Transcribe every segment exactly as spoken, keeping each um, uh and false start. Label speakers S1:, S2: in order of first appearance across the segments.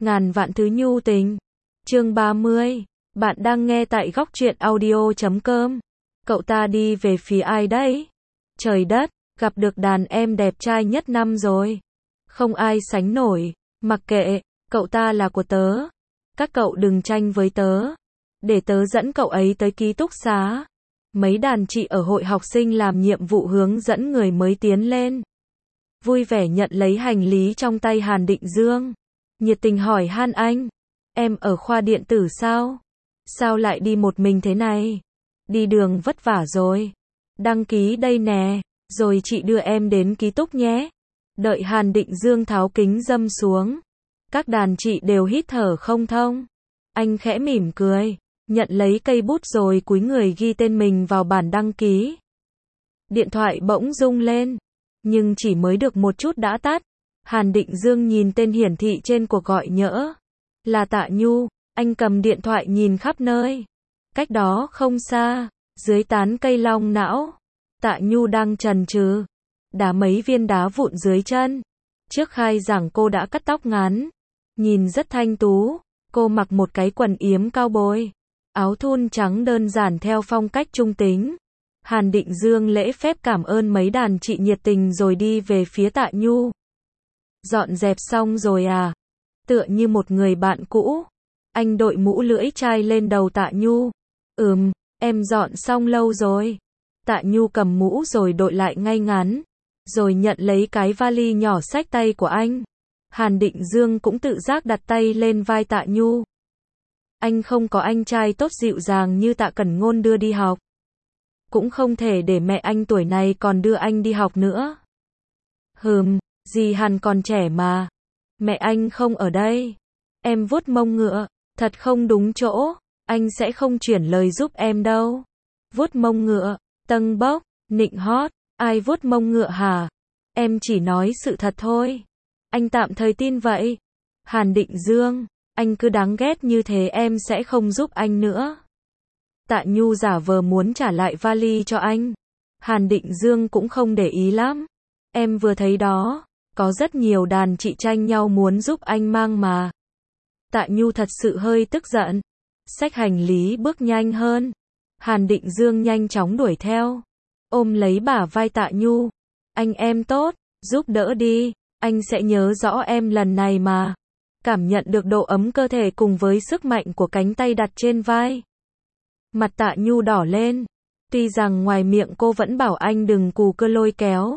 S1: Ngàn vạn thứ nhu tình. Chương ba mươi. Bạn đang nghe tại góc truyện audio chấm com. Cậu ta đi về phía ai đấy? Trời đất, gặp được đàn em đẹp trai nhất năm rồi. Không ai sánh nổi, mặc kệ, cậu ta là của tớ. Các cậu đừng tranh với tớ. Để tớ dẫn cậu ấy tới ký túc xá. Mấy đàn chị ở hội học sinh làm nhiệm vụ hướng dẫn người mới tiến lên. Vui vẻ nhận lấy hành lý trong tay Hàn Định Dương. Nhiệt tình hỏi han anh. Em ở khoa điện tử sao? Sao lại đi một mình thế này? Đi đường vất vả rồi. Đăng ký đây nè, rồi chị đưa em đến ký túc nhé. Đợi Hàn Định Dương tháo kính râm xuống. Các đàn chị đều hít thở không thông. Anh khẽ mỉm cười, nhận lấy cây bút rồi cúi người ghi tên mình vào bản đăng ký. Điện thoại bỗng rung lên, nhưng chỉ mới được một chút đã tắt. Hàn Định Dương nhìn tên hiển thị trên cuộc gọi nhỡ. Là Tạ Nhu, anh cầm điện thoại nhìn khắp nơi. Cách đó không xa, dưới tán cây long não, Tạ Nhu đang chần chừ, đá mấy viên đá vụn dưới chân. Trước khai giảng cô đã cắt tóc ngắn, nhìn rất thanh tú. Cô mặc một cái quần yếm cao bồi, áo thun trắng đơn giản theo phong cách trung tính. Hàn Định Dương lễ phép cảm ơn mấy đàn chị nhiệt tình rồi đi về phía Tạ Nhu. Dọn dẹp xong rồi à? Tựa như một người bạn cũ. Anh đội mũ lưỡi chai lên đầu Tạ Nhu. Ừm, em dọn xong lâu rồi. Tạ Nhu cầm mũ rồi đội lại ngay ngắn, rồi nhận lấy cái vali nhỏ xách tay của anh. Hàn Định Dương cũng tự giác đặt tay lên vai Tạ Nhu. Anh không có anh trai tốt dịu dàng như Tạ Cẩn Ngôn đưa đi học. Cũng không thể để mẹ anh tuổi này còn đưa anh đi học nữa. Hừm, dì Hàn còn trẻ mà. Mẹ anh không ở đây. Em vuốt mông ngựa, thật không đúng chỗ. Anh sẽ không chuyển lời giúp em đâu. Vuốt mông ngựa, tâng bốc, nịnh hót. Ai vuốt mông ngựa hả? Em chỉ nói sự thật thôi. Anh tạm thời tin vậy. Hàn Định Dương, anh cứ đáng ghét như thế em sẽ không giúp anh nữa. Tạ Nhu giả vờ muốn trả lại vali cho anh. Hàn Định Dương cũng không để ý lắm. Em vừa thấy đó, có rất nhiều đàn chị tranh nhau muốn giúp anh mang mà. Tạ Nhu thật sự hơi tức giận. Xách hành lý bước nhanh hơn. Hàn Định Dương nhanh chóng đuổi theo, ôm lấy bả vai Tạ Nhu. Anh em tốt, giúp đỡ đi. Anh sẽ nhớ rõ em lần này mà. Cảm nhận được độ ấm cơ thể cùng với sức mạnh của cánh tay đặt trên vai. Mặt Tạ Nhu đỏ lên. Tuy rằng ngoài miệng cô vẫn bảo anh đừng cù cơ lôi kéo,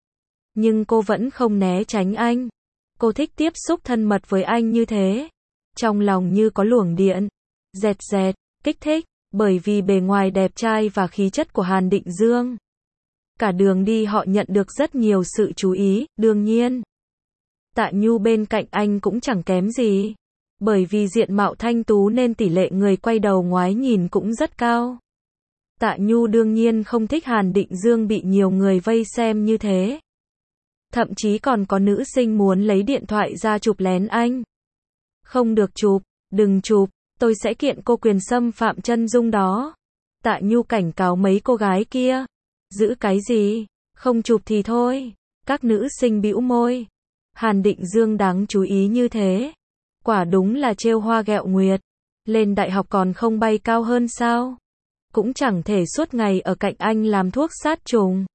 S1: nhưng cô vẫn không né tránh anh. Cô thích tiếp xúc thân mật với anh như thế. Trong lòng như có luồng điện. Dẹt dẹt, kích thích, bởi vì bề ngoài đẹp trai và khí chất của Hàn Định Dương. Cả đường đi họ nhận được rất nhiều sự chú ý, đương nhiên. Tạ Nhu bên cạnh anh cũng chẳng kém gì. Bởi vì diện mạo thanh tú nên tỷ lệ người quay đầu ngoái nhìn cũng rất cao. Tạ Nhu đương nhiên không thích Hàn Định Dương bị nhiều người vây xem như thế. Thậm chí còn có nữ sinh muốn lấy điện thoại ra chụp lén anh. Không được chụp, đừng chụp, tôi sẽ kiện cô quyền xâm phạm chân dung đó. Tạ Nhu cảnh cáo mấy cô gái kia. Giữ cái gì? Không chụp thì thôi. Các nữ sinh bĩu môi. Hàn Định Dương đáng chú ý như thế. Quả đúng là trêu hoa ghẹo nguyệt. Lên đại học còn không bay cao hơn sao? Cũng chẳng thể suốt ngày ở cạnh anh làm thuốc sát trùng.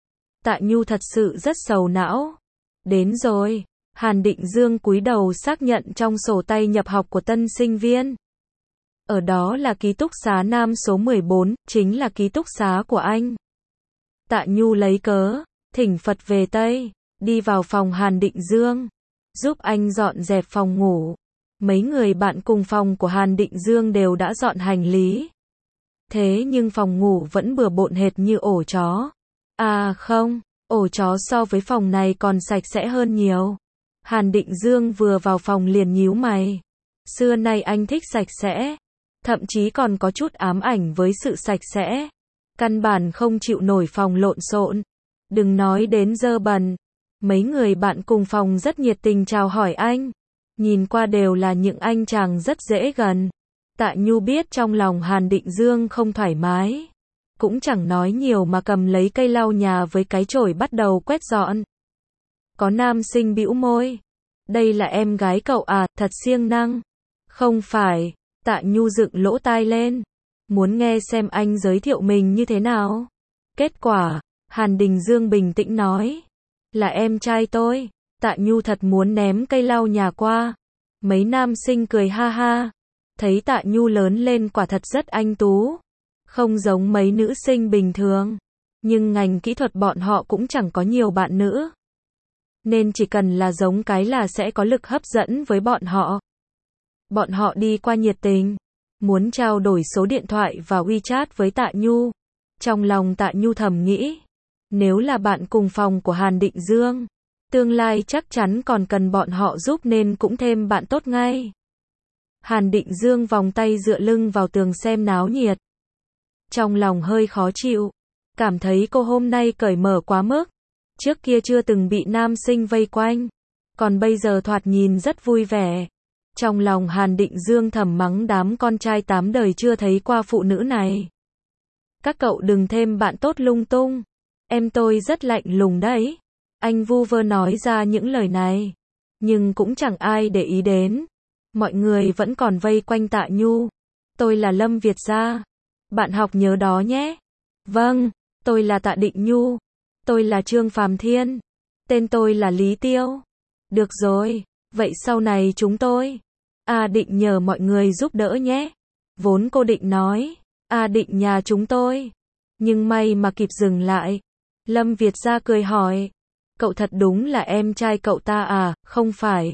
S1: Tạ Nhu thật sự rất sầu não. Đến rồi. Hàn Định Dương cúi đầu xác nhận trong sổ tay nhập học của tân sinh viên. Ở đó là ký túc xá nam số mười bốn, chính là ký túc xá của anh. Tạ Nhu lấy cớ, thỉnh Phật về Tây, đi vào phòng Hàn Định Dương, giúp anh dọn dẹp phòng ngủ. Mấy người bạn cùng phòng của Hàn Định Dương đều đã dọn hành lý. Thế nhưng phòng ngủ vẫn bừa bộn hệt như ổ chó. À không, ổ chó so với phòng này còn sạch sẽ hơn nhiều. Hàn Định Dương vừa vào phòng liền nhíu mày. Xưa nay anh thích sạch sẽ. Thậm chí còn có chút ám ảnh với sự sạch sẽ. Căn bản không chịu nổi phòng lộn xộn. Đừng nói đến dơ bẩn. Mấy người bạn cùng phòng rất nhiệt tình chào hỏi anh. Nhìn qua đều là những anh chàng rất dễ gần. Tạ Nhu biết trong lòng Hàn Định Dương không thoải mái. Cũng chẳng nói nhiều mà cầm lấy cây lau nhà với cái chổi bắt đầu quét dọn. Có nam sinh bĩu môi. Đây là em gái cậu à, thật siêng năng. Không phải. Tạ Nhu dựng lỗ tai lên. Muốn nghe xem anh giới thiệu mình như thế nào. Kết quả, Hàn Đình Dương bình tĩnh nói. Là em trai tôi. Tạ Nhu thật muốn ném cây lau nhà qua. Mấy nam sinh cười ha ha. Thấy Tạ Nhu lớn lên quả thật rất anh tú. Không giống mấy nữ sinh bình thường. Nhưng ngành kỹ thuật bọn họ cũng chẳng có nhiều bạn nữ. Nên chỉ cần là giống cái là sẽ có lực hấp dẫn với bọn họ. Bọn họ đi qua nhiệt tình. Muốn trao đổi số điện thoại và WeChat với Tạ Nhu. Trong lòng Tạ Nhu thầm nghĩ. Nếu là bạn cùng phòng của Hàn Định Dương. Tương lai chắc chắn còn cần bọn họ giúp nên cũng thêm bạn tốt ngay. Hàn Định Dương vòng tay dựa lưng vào tường xem náo nhiệt. Trong lòng hơi khó chịu. Cảm thấy cô hôm nay cởi mở quá mức. Trước kia chưa từng bị nam sinh vây quanh. Còn bây giờ thoạt nhìn rất vui vẻ. Trong lòng Hàn Định Dương thầm mắng đám con trai tám đời chưa thấy qua phụ nữ này. Các cậu đừng thêm bạn tốt lung tung. Em tôi rất lạnh lùng đấy. Anh vu vơ nói ra những lời này. Nhưng cũng chẳng ai để ý đến. Mọi người vẫn còn vây quanh Tạ Nhu. Tôi là Lâm Việt Gia. Bạn học nhớ đó nhé. Vâng, tôi là Tạ Định Nhu. Tôi là Trương Phàm Thiên. Tên tôi là Lý Tiêu. Được rồi, vậy sau này chúng tôi. A Định nhờ mọi người giúp đỡ nhé. Vốn cô định nói. A Định nhà chúng tôi. Nhưng may mà kịp dừng lại. Lâm Việt Gia cười hỏi. Cậu thật đúng là em trai cậu ta à, không phải.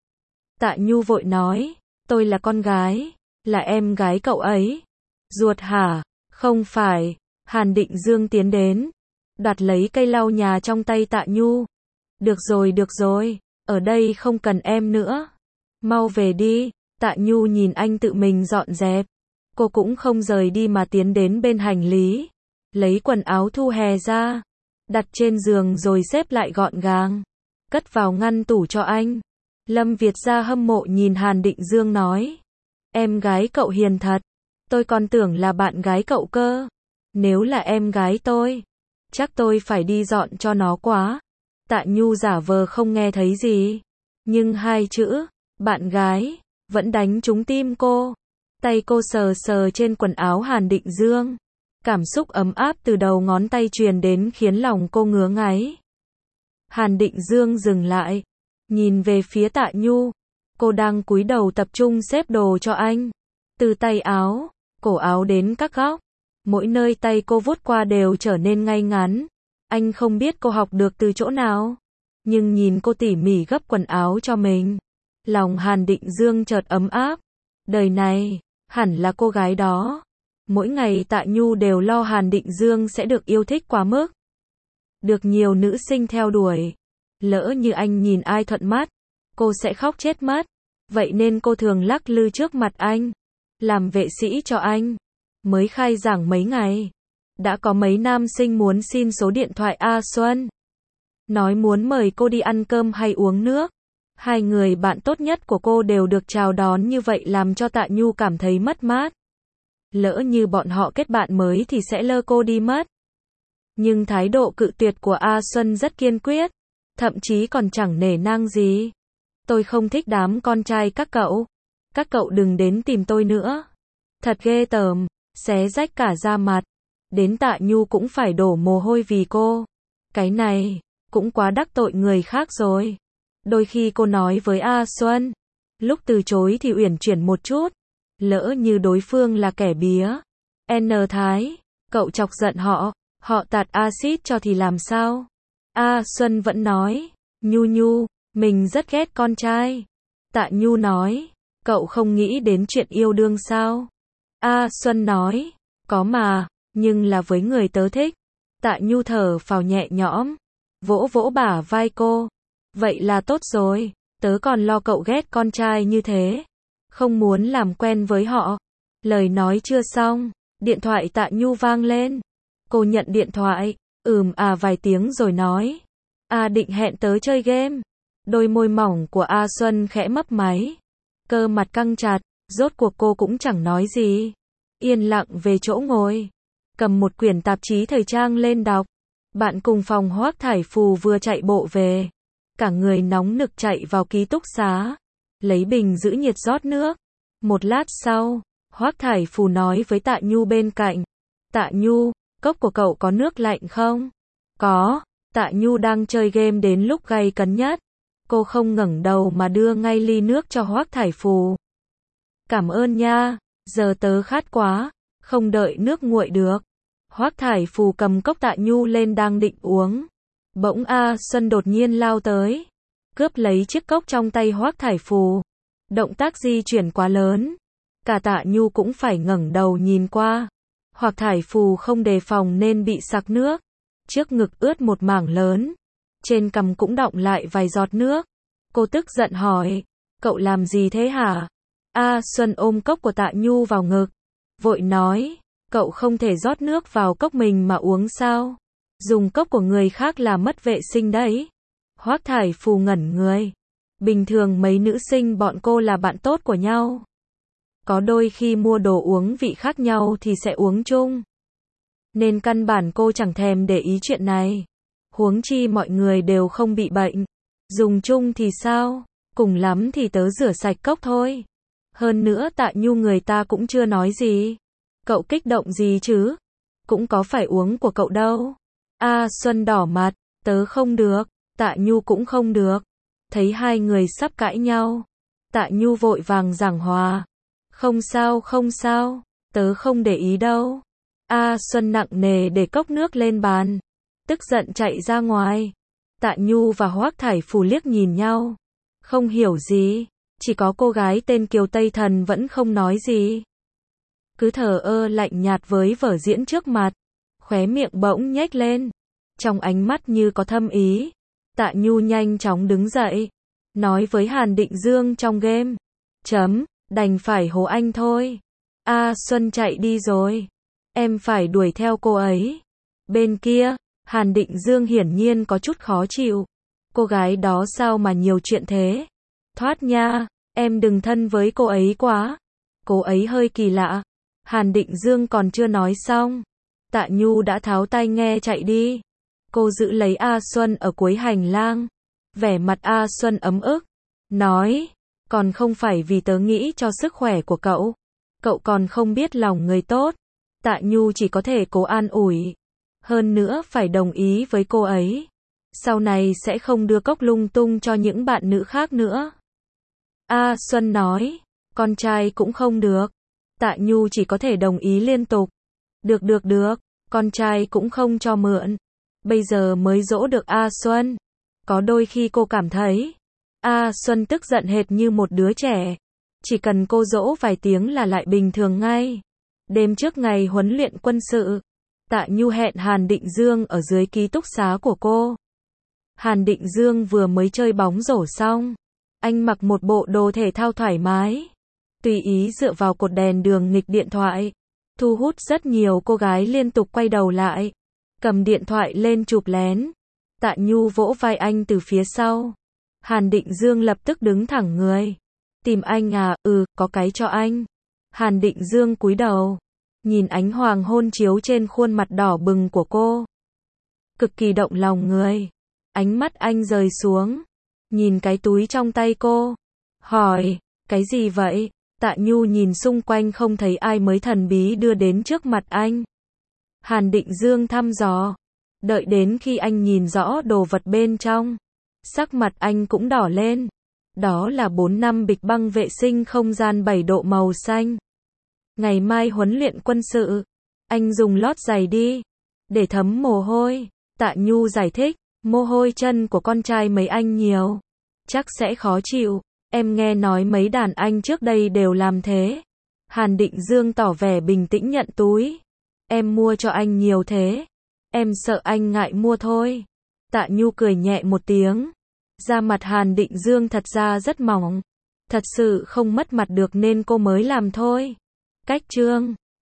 S1: Tạ Nhu vội nói. Tôi là con gái. Là em gái cậu ấy. Ruột hả? Không phải. Hàn Định Dương tiến đến. Đoạt lấy cây lau nhà trong tay Tạ Nhu. Được rồi được rồi. Ở đây không cần em nữa. Mau về đi. Tạ Nhu nhìn anh tự mình dọn dẹp. Cô cũng không rời đi mà tiến đến bên hành lý. Lấy quần áo thu hè ra. Đặt trên giường rồi xếp lại gọn gàng. Cất vào ngăn tủ cho anh. Lâm Việt Gia hâm mộ nhìn Hàn Định Dương nói. Em gái cậu hiền thật. Tôi còn tưởng là bạn gái cậu cơ. Nếu là em gái tôi. Chắc tôi phải đi dọn cho nó quá. Tạ Nhu giả vờ không nghe thấy gì. Nhưng hai chữ, bạn gái, vẫn đánh trúng tim cô. Tay cô sờ sờ trên quần áo Hàn Định Dương. Cảm xúc ấm áp từ đầu ngón tay truyền đến khiến lòng cô ngứa ngáy. Hàn Định Dương dừng lại. Nhìn về phía Tạ Nhu. Cô đang cúi đầu tập trung xếp đồ cho anh. Từ tay áo, cổ áo đến các góc. Mỗi nơi tay cô vuốt qua đều trở nên ngay ngắn. Anh không biết cô học được từ chỗ nào. Nhưng nhìn cô tỉ mỉ gấp quần áo cho mình. Lòng Hàn Định Dương chợt ấm áp. Đời này, hẳn là cô gái đó. Mỗi ngày Tạ Nhu đều lo Hàn Định Dương sẽ được yêu thích quá mức. Được nhiều nữ sinh theo đuổi. Lỡ như anh nhìn ai thuận mắt, cô sẽ khóc chết mất. Vậy nên cô thường lắc lư trước mặt anh. Làm vệ sĩ cho anh. Mới khai giảng mấy ngày. Đã có mấy nam sinh muốn xin số điện thoại A Xuân. Nói muốn mời cô đi ăn cơm hay uống nước. Hai người bạn tốt nhất của cô đều được chào đón như vậy làm cho Tạ Nhu cảm thấy mất mát. Lỡ như bọn họ kết bạn mới thì sẽ lơ cô đi mất. Nhưng thái độ cự tuyệt của A Xuân rất kiên quyết. Thậm chí còn chẳng nể nang gì. Tôi không thích đám con trai các cậu. Các cậu đừng đến tìm tôi nữa. Thật ghê tởm, xé rách cả da mặt. Đến Tạ Nhu cũng phải đổ mồ hôi vì cô. Cái này, cũng quá đắc tội người khác rồi. Đôi khi cô nói với A Xuân. Lúc từ chối thì uyển chuyển một chút. Lỡ như đối phương là kẻ bía. N Thái, cậu chọc giận họ. Họ tạt axit cho thì làm sao? A Xuân vẫn nói. Nhu Nhu, mình rất ghét con trai. Tạ Nhu nói. Cậu không nghĩ đến chuyện yêu đương sao? A Xuân nói. Có mà, nhưng là với người tớ thích. Tạ Nhu thở phào nhẹ nhõm. Vỗ vỗ bả vai cô. Vậy là tốt rồi. Tớ còn lo cậu ghét con trai như thế. Không muốn làm quen với họ. Lời nói chưa xong. Điện thoại Tạ Nhu vang lên. Cô nhận điện thoại. Ừm à vài tiếng rồi nói. A Định hẹn tớ chơi game. Đôi môi mỏng của A Xuân khẽ mấp máy. Cơ mặt căng chặt. Rốt cuộc cô cũng chẳng nói gì. Yên lặng về chỗ ngồi. Cầm một quyển tạp chí thời trang lên đọc. Bạn cùng phòng Hoắc Thải Phù vừa chạy bộ về. cả người nóng nực chạy vào ký túc xá, lấy bình giữ nhiệt rót nước. Một lát sau, Hoắc Thải Phù nói với Tạ Nhu bên cạnh, Tạ Nhu, cốc của cậu có nước lạnh không? Có. Tạ Nhu đang chơi game đến lúc gay cấn nhất. Cô không ngẩng đầu mà đưa ngay ly nước cho Hoắc Thải Phù. Cảm ơn nha, giờ tớ khát quá, không đợi nước nguội được. Hoắc Thải Phù cầm cốc Tạ Nhu lên đang định uống. Bỗng A Xuân đột nhiên lao tới, cướp lấy chiếc cốc trong tay Hoắc Thải Phù. Động tác di chuyển quá lớn, cả Tạ Nhu cũng phải ngẩng đầu nhìn qua. Hoắc Thải Phù không đề phòng nên bị sặc nước. Trước ngực ướt một mảng lớn, trên cằm cũng đọng lại vài giọt nước. Cô tức giận hỏi, cậu làm gì thế hả? A Xuân ôm cốc của Tạ Nhu vào ngực, vội nói, cậu không thể rót nước vào cốc mình mà uống sao? Dùng cốc của người khác là mất vệ sinh đấy. Hoắc Thải Phù ngẩn người. Bình thường mấy nữ sinh bọn cô là bạn tốt của nhau. Có đôi khi mua đồ uống vị khác nhau thì sẽ uống chung. Nên căn bản cô chẳng thèm để ý chuyện này. Huống chi mọi người đều không bị bệnh. Dùng chung thì sao? Cùng lắm thì tớ rửa sạch cốc thôi. Hơn nữa Tạ Nhu người ta cũng chưa nói gì. Cậu kích động gì chứ? Cũng có phải uống của cậu đâu. A Xuân đỏ mặt, tớ không được, Tạ Nhu cũng không được. Thấy hai người sắp cãi nhau, Tạ Nhu vội vàng giảng hòa. Không sao không sao, tớ không để ý đâu. A Xuân nặng nề để cốc nước lên bàn, tức giận chạy ra ngoài. Tạ Nhu và Hoắc Thải Phù liếc nhìn nhau, không hiểu gì, chỉ có cô gái tên Kiều Tây Thần vẫn không nói gì. Cứ thờ ơ lạnh nhạt với vở diễn trước mặt, khóe miệng bỗng nhếch lên, trong ánh mắt như có thâm ý. Tạ Nhu nhanh chóng đứng dậy, nói với Hàn Định Dương trong game, chấm, đành phải hố anh thôi. A Xuân chạy đi rồi, em phải đuổi theo cô ấy. Bên kia, Hàn Định Dương hiển nhiên có chút khó chịu. Cô gái đó sao mà nhiều chuyện thế? Thoát nha, em đừng thân với cô ấy quá. Cô ấy hơi kỳ lạ. Hàn Định Dương còn chưa nói xong, Tạ Nhu đã tháo tai nghe chạy đi. Cô giữ lấy A Xuân ở cuối hành lang. Vẻ mặt A Xuân ấm ức, nói, còn không phải vì tớ nghĩ cho sức khỏe của cậu. Cậu còn không biết lòng người tốt. Tạ Nhu chỉ có thể cố an ủi. Hơn nữa phải đồng ý với cô ấy. Sau này sẽ không đưa cốc lung tung cho những bạn nữ khác nữa. A Xuân nói, con trai cũng không được. Tạ Nhu chỉ có thể đồng ý liên tục. Được được được, con trai cũng không cho mượn. Bây giờ mới dỗ được A Xuân. Có đôi khi cô cảm thấy, A Xuân tức giận hệt như một đứa trẻ. Chỉ cần cô dỗ vài tiếng là lại bình thường ngay. Đêm trước ngày huấn luyện quân sự, Tạ Nhu hẹn Hàn Định Dương ở dưới ký túc xá của cô. Hàn Định Dương vừa mới chơi bóng rổ xong. Anh mặc một bộ đồ thể thao thoải mái, tùy ý dựa vào cột đèn đường nghịch điện thoại, thu hút rất nhiều cô gái liên tục quay đầu lại, cầm điện thoại lên chụp lén. Tạ Nhu vỗ vai anh từ phía sau. Hàn Định Dương lập tức đứng thẳng người. Tìm anh à? Ừ, có cái cho anh. Hàn Định Dương cúi đầu, nhìn ánh hoàng hôn chiếu trên khuôn mặt đỏ bừng của cô. Cực kỳ động lòng người. Ánh mắt anh rời xuống, nhìn cái túi trong tay cô, hỏi, cái gì vậy? Tạ Nhu nhìn xung quanh không thấy ai mới thần bí đưa đến trước mặt anh. Hàn Định Dương thăm dò, đợi đến khi anh nhìn rõ đồ vật bên trong, sắc mặt anh cũng đỏ lên. Đó là bốn năm bịch băng vệ sinh không gian bảy độ màu xanh. Ngày mai huấn luyện quân sự, anh dùng lót giày đi, để thấm mồ hôi. Tạ Nhu giải thích, mồ hôi chân của con trai mấy anh nhiều, chắc sẽ khó chịu. Em nghe nói mấy đàn anh trước đây đều làm thế. Hàn Định Dương tỏ vẻ bình tĩnh nhận túi. Em mua cho anh nhiều thế, em sợ anh ngại mua thôi. Tạ Nhu cười nhẹ một tiếng. Da mặt Hàn Định Dương thật ra rất mỏng, thật sự không mất mặt được nên cô mới làm thôi. Cách chương